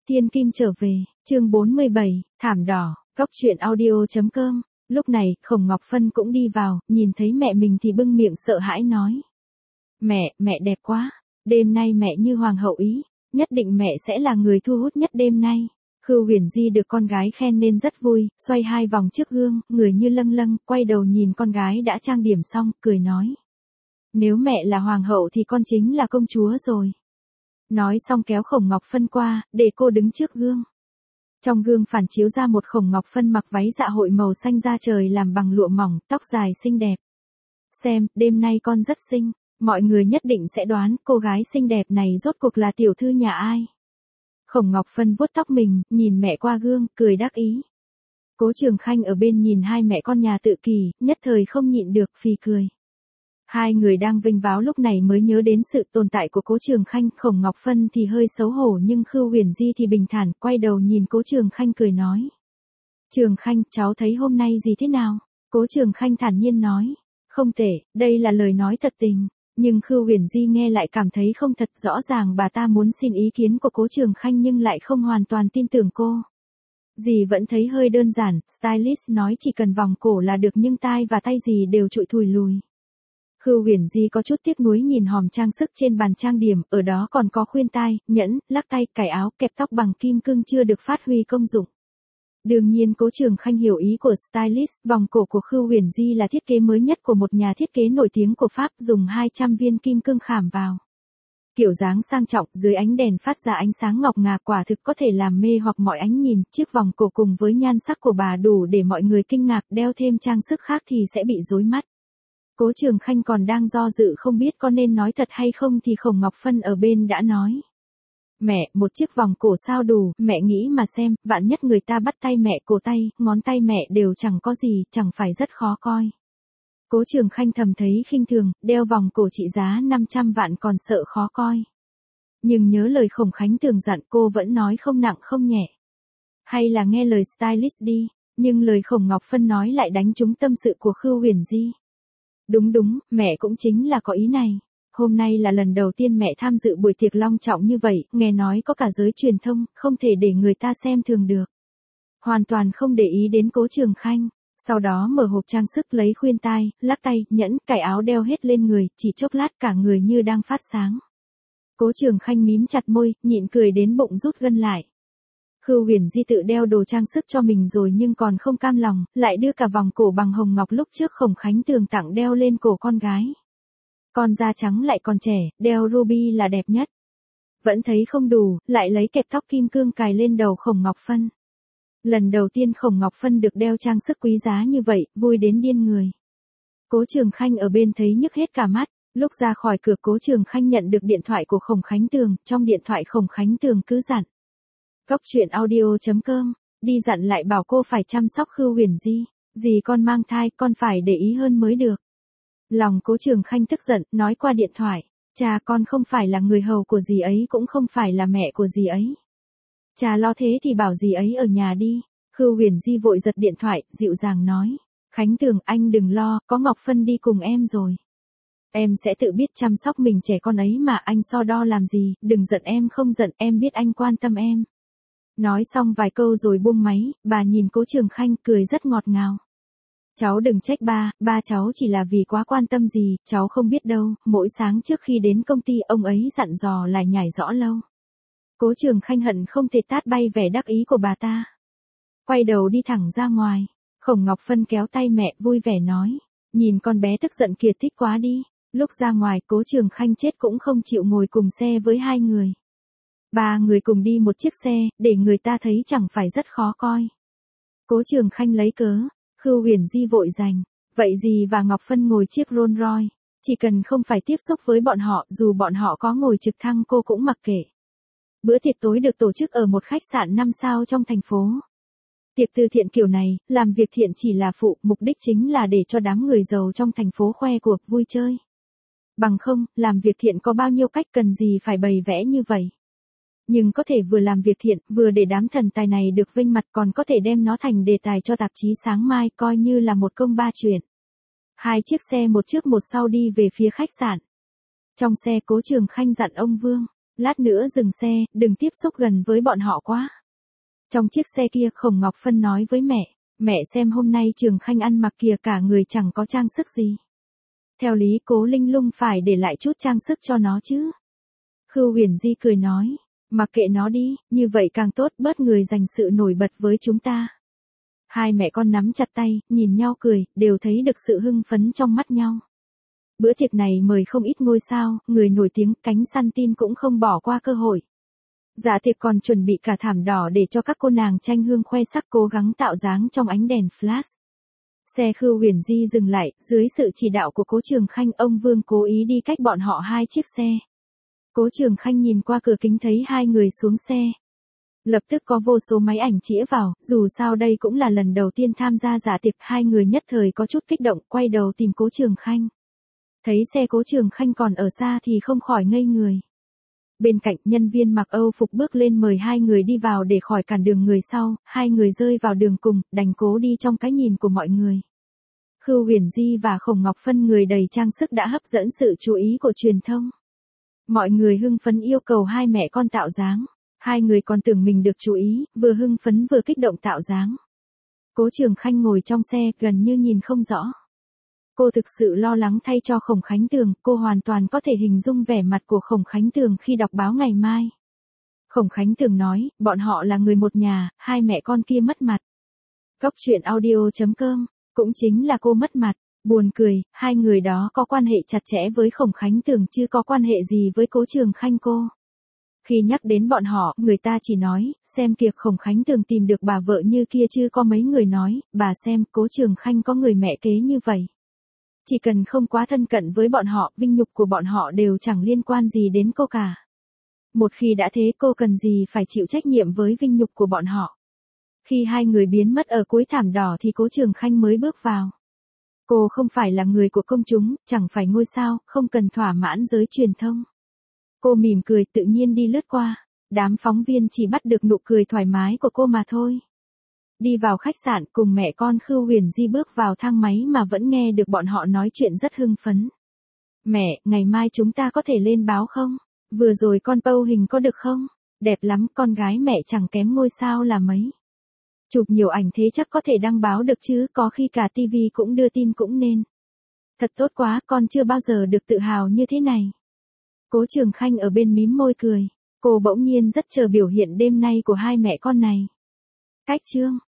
Thiên Kim trở về, chương 47, thảm đỏ, góc truyện audio.com. Lúc này, Khổng Ngọc Phân cũng đi vào, nhìn thấy mẹ mình thì bưng miệng sợ hãi nói. Mẹ đẹp quá, đêm nay mẹ như hoàng hậu ý, nhất định mẹ sẽ là người thu hút nhất đêm nay. Khưu Huyền Di được con gái khen nên rất vui, xoay 2 vòng trước gương, người như lâng lâng, quay đầu nhìn con gái đã trang điểm xong, cười nói. Nếu mẹ là hoàng hậu thì con chính là công chúa rồi. Nói xong kéo Khổng Ngọc Phân qua, để cô đứng trước gương. Trong gương phản chiếu ra một Khổng Ngọc Phân mặc váy dạ hội màu xanh da trời làm bằng lụa mỏng, tóc dài xinh đẹp. Xem, đêm nay con rất xinh, mọi người nhất định sẽ đoán cô gái xinh đẹp này rốt cuộc là tiểu thư nhà ai. Khổng Ngọc Phân vuốt tóc mình, nhìn mẹ qua gương, cười đắc ý. Cố Trường Khanh ở bên nhìn hai mẹ con nhà Tự Kỳ, nhất thời không nhịn được, phì cười. Hai người đang vênh váo lúc này mới nhớ đến sự tồn tại của Cố Trường Khanh, Khổng Ngọc Phân thì hơi xấu hổ nhưng Khưu Huyền Di thì bình thản, quay đầu nhìn Cố Trường Khanh cười nói. Trường Khanh, cháu thấy hôm nay gì thế nào? Cố Trường Khanh thản nhiên nói. Không tệ, đây là lời nói thật tình. Nhưng Khưu Huyền Di nghe lại cảm thấy không thật, rõ ràng bà ta muốn xin ý kiến của Cố Trường Khanh nhưng lại không hoàn toàn tin tưởng cô. Dì vẫn thấy hơi đơn giản, stylist nói chỉ cần vòng cổ là được nhưng tai và tay dì đều trụi thùi lùi. Khưu Huyền Di có chút tiếc nuối nhìn hòm trang sức trên bàn trang điểm, ở đó còn có khuyên tai, nhẫn, lắc tay, cài áo, kẹp tóc bằng kim cương chưa được phát huy công dụng. Đương nhiên Cố Trường Khanh hiểu ý của stylist, vòng cổ của Khưu Huyền Di là thiết kế mới nhất của một nhà thiết kế nổi tiếng của Pháp, dùng 200 viên kim cương khảm vào. Kiểu dáng sang trọng, dưới ánh đèn phát ra ánh sáng ngọc ngà, quả thực có thể làm mê hoặc mọi ánh nhìn, chiếc vòng cổ cùng với nhan sắc của bà đủ để mọi người kinh ngạc, đeo thêm trang sức khác thì sẽ bị rối mắt. Cố Trường Khanh còn đang do dự không biết có nên nói thật hay không thì Khổng Ngọc Phân ở bên đã nói. Mẹ, một chiếc vòng cổ sao đủ, mẹ nghĩ mà xem, vạn nhất người ta bắt tay mẹ, cổ tay, ngón tay mẹ đều chẳng có gì, chẳng phải rất khó coi. Cố Trường Khanh thầm thấy khinh thường, đeo vòng cổ trị giá 500 vạn còn sợ khó coi. Nhưng nhớ lời Khổng Khánh Tường dặn cô vẫn nói không nặng không nhẹ. Hay là nghe lời stylist đi, nhưng lời Khổng Ngọc Phân nói lại đánh trúng tâm sự của Khưu Huyền Di. Đúng, mẹ cũng chính là có ý này. Hôm nay là lần đầu tiên mẹ tham dự buổi tiệc long trọng như vậy, nghe nói có cả giới truyền thông, không thể để người ta xem thường được. Hoàn toàn không để ý đến Cố Trường Khanh. Sau đó mở hộp trang sức lấy khuyên tai, lắc tay, nhẫn, cài áo đeo hết lên người, chỉ chốc lát cả người như đang phát sáng. Cố Trường Khanh mím chặt môi, nhịn cười đến bụng rút gân lại. Khưu Huyền Di tự đeo đồ trang sức cho mình rồi nhưng còn không cam lòng, lại đưa cả vòng cổ bằng hồng ngọc lúc trước Khổng Khánh Tường tặng đeo lên cổ con gái. Con da trắng lại còn trẻ, đeo ruby là đẹp nhất. Vẫn thấy không đủ, lại lấy kẹp tóc kim cương cài lên đầu Khổng Ngọc Phân. Lần đầu tiên Khổng Ngọc Phân được đeo trang sức quý giá như vậy, vui đến điên người. Cố Trường Khanh ở bên thấy nhức hết cả mắt, lúc ra khỏi cửa Cố Trường Khanh nhận được điện thoại của Khổng Khánh Tường, trong điện thoại Khổng Khánh Tường cứ dặn. Góc truyện audio.com, đi dặn lại bảo cô phải chăm sóc Khưu Huyền Di, dì con mang thai, con phải để ý hơn mới được. Lòng Cố Trường Khanh tức giận, nói qua điện thoại, cha con không phải là người hầu của dì ấy cũng không phải là mẹ của dì ấy. Cha lo thế thì bảo dì ấy ở nhà đi. Khưu Huyền Di vội giật điện thoại, dịu dàng nói. Khánh Tường, anh đừng lo, có Ngọc Phân đi cùng em rồi. Em sẽ tự biết chăm sóc mình trẻ con ấy mà, anh so đo làm gì, đừng giận em, không giận, em biết anh quan tâm em. Nói xong vài câu rồi buông máy, bà nhìn Cố Trường Khanh cười rất ngọt ngào. Cháu đừng trách ba cháu chỉ là vì quá quan tâm gì, cháu không biết đâu, mỗi sáng trước khi đến công ty ông ấy dặn dò lại nhảy rõ lâu. Cố Trường Khanh hận không thể tát bay vẻ đắc ý của bà ta. Quay đầu đi thẳng ra ngoài, Khổng Ngọc Phân kéo tay mẹ vui vẻ nói, nhìn con bé tức giận kia thích quá đi. Lúc ra ngoài Cố Trường Khanh chết cũng không chịu ngồi cùng xe với hai người. 3 người cùng đi một chiếc xe, để người ta thấy chẳng phải rất khó coi. Cố Trường Khanh lấy cớ, Khưu Huyền Di vội giành, vậy dì và Ngọc Phân ngồi chiếc Rolls Royce, chỉ cần không phải tiếp xúc với bọn họ, dù bọn họ có ngồi trực thăng cô cũng mặc kệ. Bữa tiệc tối được tổ chức ở một khách sạn 5 sao trong thành phố. Tiệc từ thiện kiểu này, làm việc thiện chỉ là phụ, mục đích chính là để cho đám người giàu trong thành phố khoe cuộc vui chơi. Bằng không, làm việc thiện có bao nhiêu cách, cần gì phải bày vẽ như vậy. Nhưng có thể vừa làm việc thiện, vừa để đám thần tài này được vinh mặt, còn có thể đem nó thành đề tài cho tạp chí sáng mai, coi như là một công ba chuyện. 2 chiếc xe một trước một sau đi về phía khách sạn. Trong xe Cố Trường Khanh dặn ông Vương, Lát nữa dừng xe, đừng tiếp xúc gần với bọn họ quá. Trong chiếc xe kia Khổng Ngọc Phân nói với mẹ xem hôm nay Trường Khanh ăn mặc kìa cả người chẳng có trang sức gì. Theo lý Cố Linh Lung phải để lại chút trang sức cho nó chứ. Khưu Huyền Di cười nói, mặc kệ nó đi, như vậy càng tốt bớt người dành sự nổi bật với chúng ta. Hai mẹ con nắm chặt tay, nhìn nhau cười, đều thấy được sự hưng phấn trong mắt nhau. Bữa tiệc này mời không ít ngôi sao, người nổi tiếng, cánh săn tin cũng không bỏ qua cơ hội. Dạ tiệc còn chuẩn bị cả thảm đỏ để cho các cô nàng tranh hương khoe sắc cố gắng tạo dáng trong ánh đèn flash. Xe Khưu Huyền Di dừng lại, dưới sự chỉ đạo của Cố Trường Khanh ông Vương cố ý đi cách bọn họ 2 chiếc xe. Cố Trường Khanh nhìn qua cửa kính thấy 2 người xuống xe. Lập tức có vô số máy ảnh chĩa vào, dù sao đây cũng là lần đầu tiên tham gia dạ tiệc, 2 người nhất thời có chút kích động, quay đầu tìm Cố Trường Khanh. Thấy xe Cố Trường Khanh còn ở xa thì không khỏi ngây người. Bên cạnh nhân viên mặc Âu phục bước lên mời 2 người đi vào để khỏi cản đường người sau, 2 người rơi vào đường cùng, đành cố đi trong cái nhìn của mọi người. Khưu Huyền Di và Khổng Ngọc Phân người đầy trang sức đã hấp dẫn sự chú ý của truyền thông. Mọi người hưng phấn yêu cầu 2 mẹ con tạo dáng. 2 người còn tưởng mình được chú ý, vừa hưng phấn vừa kích động tạo dáng. Cố Trường Khanh ngồi trong xe gần như nhìn không rõ. Cô thực sự lo lắng thay cho Khổng Khánh Tường, cô hoàn toàn có thể hình dung vẻ mặt của Khổng Khánh Tường khi đọc báo ngày mai. Khổng Khánh Tường nói, bọn họ là người một nhà, 2 mẹ con kia mất mặt. Cóc truyện audio.com, cũng chính là cô mất mặt, buồn cười, 2 người đó có quan hệ chặt chẽ với Khổng Khánh Tường chứ có quan hệ gì với Cố Trường Khanh cô. Khi nhắc đến bọn họ, người ta chỉ nói, xem kìa Khổng Khánh Tường tìm được bà vợ như kia chứ có mấy người nói, bà xem Cố Trường Khanh có người mẹ kế như vậy. Chỉ cần không quá thân cận với bọn họ, vinh nhục của bọn họ đều chẳng liên quan gì đến cô cả. Một khi đã thế cô cần gì phải chịu trách nhiệm với vinh nhục của bọn họ. Khi 2 người biến mất ở cuối thảm đỏ thì Cố Trường Khanh mới bước vào. Cô không phải là người của công chúng, chẳng phải ngôi sao, không cần thỏa mãn giới truyền thông. Cô mỉm cười tự nhiên đi lướt qua. Đám phóng viên chỉ bắt được nụ cười thoải mái của cô mà thôi. Đi vào khách sạn cùng mẹ con Khưu Huyền Di bước vào thang máy mà vẫn nghe được bọn họ nói chuyện rất hưng phấn. Mẹ, ngày mai chúng ta có thể lên báo không? Vừa rồi con pâu hình có được không? Đẹp lắm, con gái mẹ chẳng kém ngôi sao là mấy. Chụp nhiều ảnh thế chắc có thể đăng báo được chứ, có khi cả tivi cũng đưa tin cũng nên. Thật tốt quá, con chưa bao giờ được tự hào như thế này. Cố Trường Khanh ở bên mím môi cười. Cô bỗng nhiên rất chờ biểu hiện đêm nay của 2 mẹ con này. Cách chương